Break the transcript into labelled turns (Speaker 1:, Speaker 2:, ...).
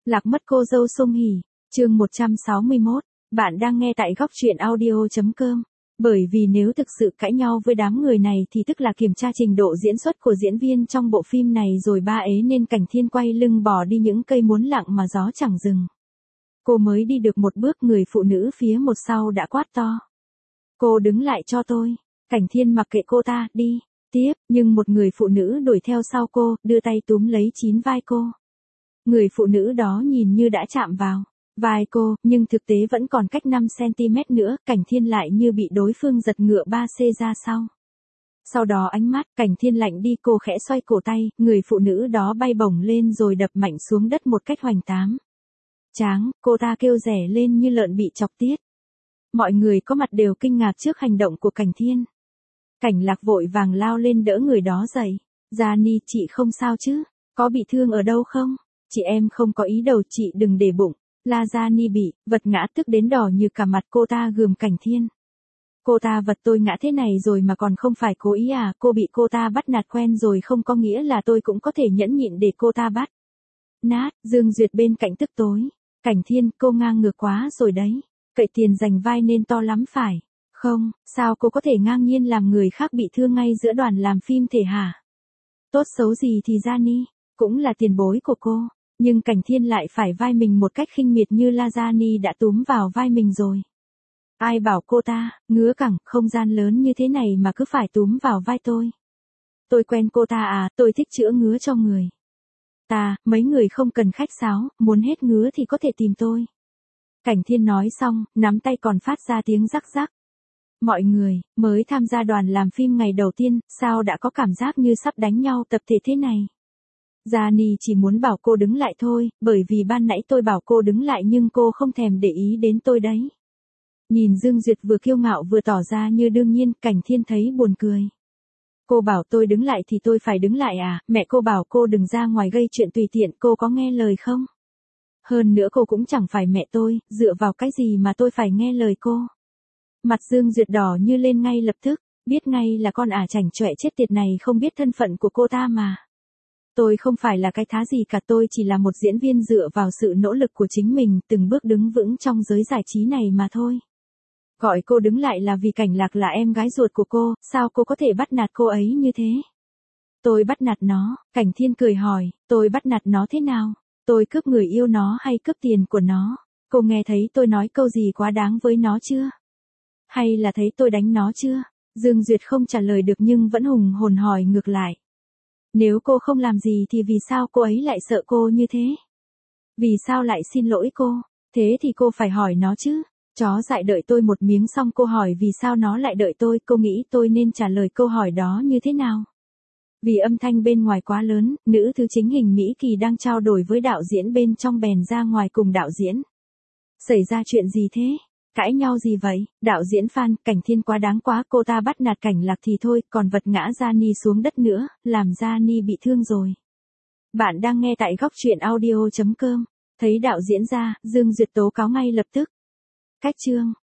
Speaker 1: Lạc mất cô dâu Song Hỷ, chương 161, bạn đang nghe tại góc truyện audio.com. Bởi vì nếu thực sự cãi nhau với đám người này thì tức là kiểm tra trình độ diễn xuất của diễn viên trong bộ phim này rồi ba ấy nên Cảnh Thiên quay lưng bỏ đi những cây muốn lặng mà gió chẳng dừng. Cô mới đi được một bước người phụ nữ phía một sau đã quát to. Cô đứng lại cho tôi. Cảnh Thiên mặc kệ cô ta, đi. Tiếp, nhưng một người phụ nữ đuổi theo sau cô, đưa tay túm lấy chín vai cô. Người phụ nữ đó nhìn như đã chạm vào vai cô, nhưng thực tế vẫn còn cách 5cm nữa, Cảnh Thiên lại như bị đối phương giật ngựa 3C ra sau. Sau đó ánh mắt Cảnh Thiên lạnh đi, cô khẽ xoay cổ tay, người phụ nữ đó bay bổng lên rồi đập mạnh xuống đất một cách hoành tám. Tráng, cô ta kêu rẻ lên như lợn bị chọc tiết. Mọi người có mặt đều kinh ngạc trước hành động của Cảnh Thiên. Cảnh Lạc vội vàng lao lên đỡ người đó dậy. Gianni, chị không sao chứ? Có bị thương ở đâu không? Chị em không có ý đâu, chị đừng để bụng. La Gianni bị vật ngã tức đến đỏ như cả mặt, cô ta gườm Cảnh Thiên. Cô ta vật tôi ngã thế này rồi mà còn không phải cố ý à? Cô bị cô ta bắt nạt quen rồi không có nghĩa là tôi cũng có thể nhẫn nhịn để cô ta bắt nát. Dương Duyệt bên cạnh tức tối. Cảnh Thiên, cô ngang ngược quá rồi đấy. Cậy tiền giành vai nên to lắm phải không? Sao cô có thể ngang nhiên làm người khác bị thương ngay giữa đoàn làm phim thể hả? Tốt xấu gì thì Gianni cũng là tiền bối của cô, nhưng Cảnh Thiên lại phải vai mình một cách khinh miệt như La Gianni đã túm vào vai mình rồi. Ai bảo cô ta, ngứa cẳng, không gian lớn như thế này mà cứ phải túm vào vai tôi. Tôi quen cô ta à, tôi thích chữa ngứa cho người ta, mấy người không cần khách sáo, muốn hết ngứa thì có thể tìm tôi. Cảnh Thiên nói xong, nắm tay còn phát ra tiếng rắc rắc. Mọi người, mới tham gia đoàn làm phim ngày đầu tiên, sao đã có cảm giác như sắp đánh nhau tập thể thế này? Gianni chỉ muốn bảo cô đứng lại thôi, bởi vì ban nãy tôi bảo cô đứng lại nhưng cô không thèm để ý đến tôi đấy. Nhìn Dương Duyệt vừa kiêu ngạo vừa tỏ ra như đương nhiên, Cảnh Thiên thấy buồn cười. Cô bảo tôi đứng lại thì tôi phải đứng lại à? Mẹ cô bảo cô đừng ra ngoài gây chuyện tùy tiện, cô có nghe lời không? Hơn nữa cô cũng chẳng phải mẹ tôi, dựa vào cái gì mà tôi phải nghe lời cô? Mặt Dương Duyệt đỏ như lên ngay lập tức, biết ngay là con ả chảnh chọe chết tiệt này không biết thân phận của cô ta mà. Tôi không phải là cái thá gì cả, tôi chỉ là một diễn viên dựa vào sự nỗ lực của chính mình, từng bước đứng vững trong giới giải trí này mà thôi. Gọi cô đứng lại là vì Cảnh Lạc là em gái ruột của cô, sao cô có thể bắt nạt cô ấy như thế? Tôi bắt nạt nó, Cảnh Thiên cười hỏi, tôi bắt nạt nó thế nào? Tôi cướp người yêu nó hay cướp tiền của nó? Cô nghe thấy tôi nói câu gì quá đáng với nó chưa? Hay là thấy tôi đánh nó chưa? Dương Duyệt không trả lời được nhưng vẫn hùng hồn hỏi ngược lại. Nếu cô không làm gì thì vì sao cô ấy lại sợ cô như thế? Vì sao lại xin lỗi cô? Thế thì cô phải hỏi nó chứ. Chó dại đợi tôi một miếng xong cô hỏi vì sao nó lại đợi tôi, cô nghĩ tôi nên trả lời câu hỏi đó như thế nào? Vì âm thanh bên ngoài quá lớn, nữ thứ chính Hình Mỹ Kỳ đang trao đổi với đạo diễn bên trong bèn ra ngoài cùng đạo diễn. Xảy ra chuyện gì thế? Cãi nhau gì vậy? Đạo diễn Phan, Cảnh Thiên quá đáng quá, cô ta bắt nạt Cảnh Lạc thì thôi, còn vật ngã Gianni xuống đất nữa, làm Gianni bị thương rồi. Bạn đang nghe tại góc truyện audio.com. Thấy đạo diễn ra, Dương Duyệt tố cáo ngay lập tức. Cách chương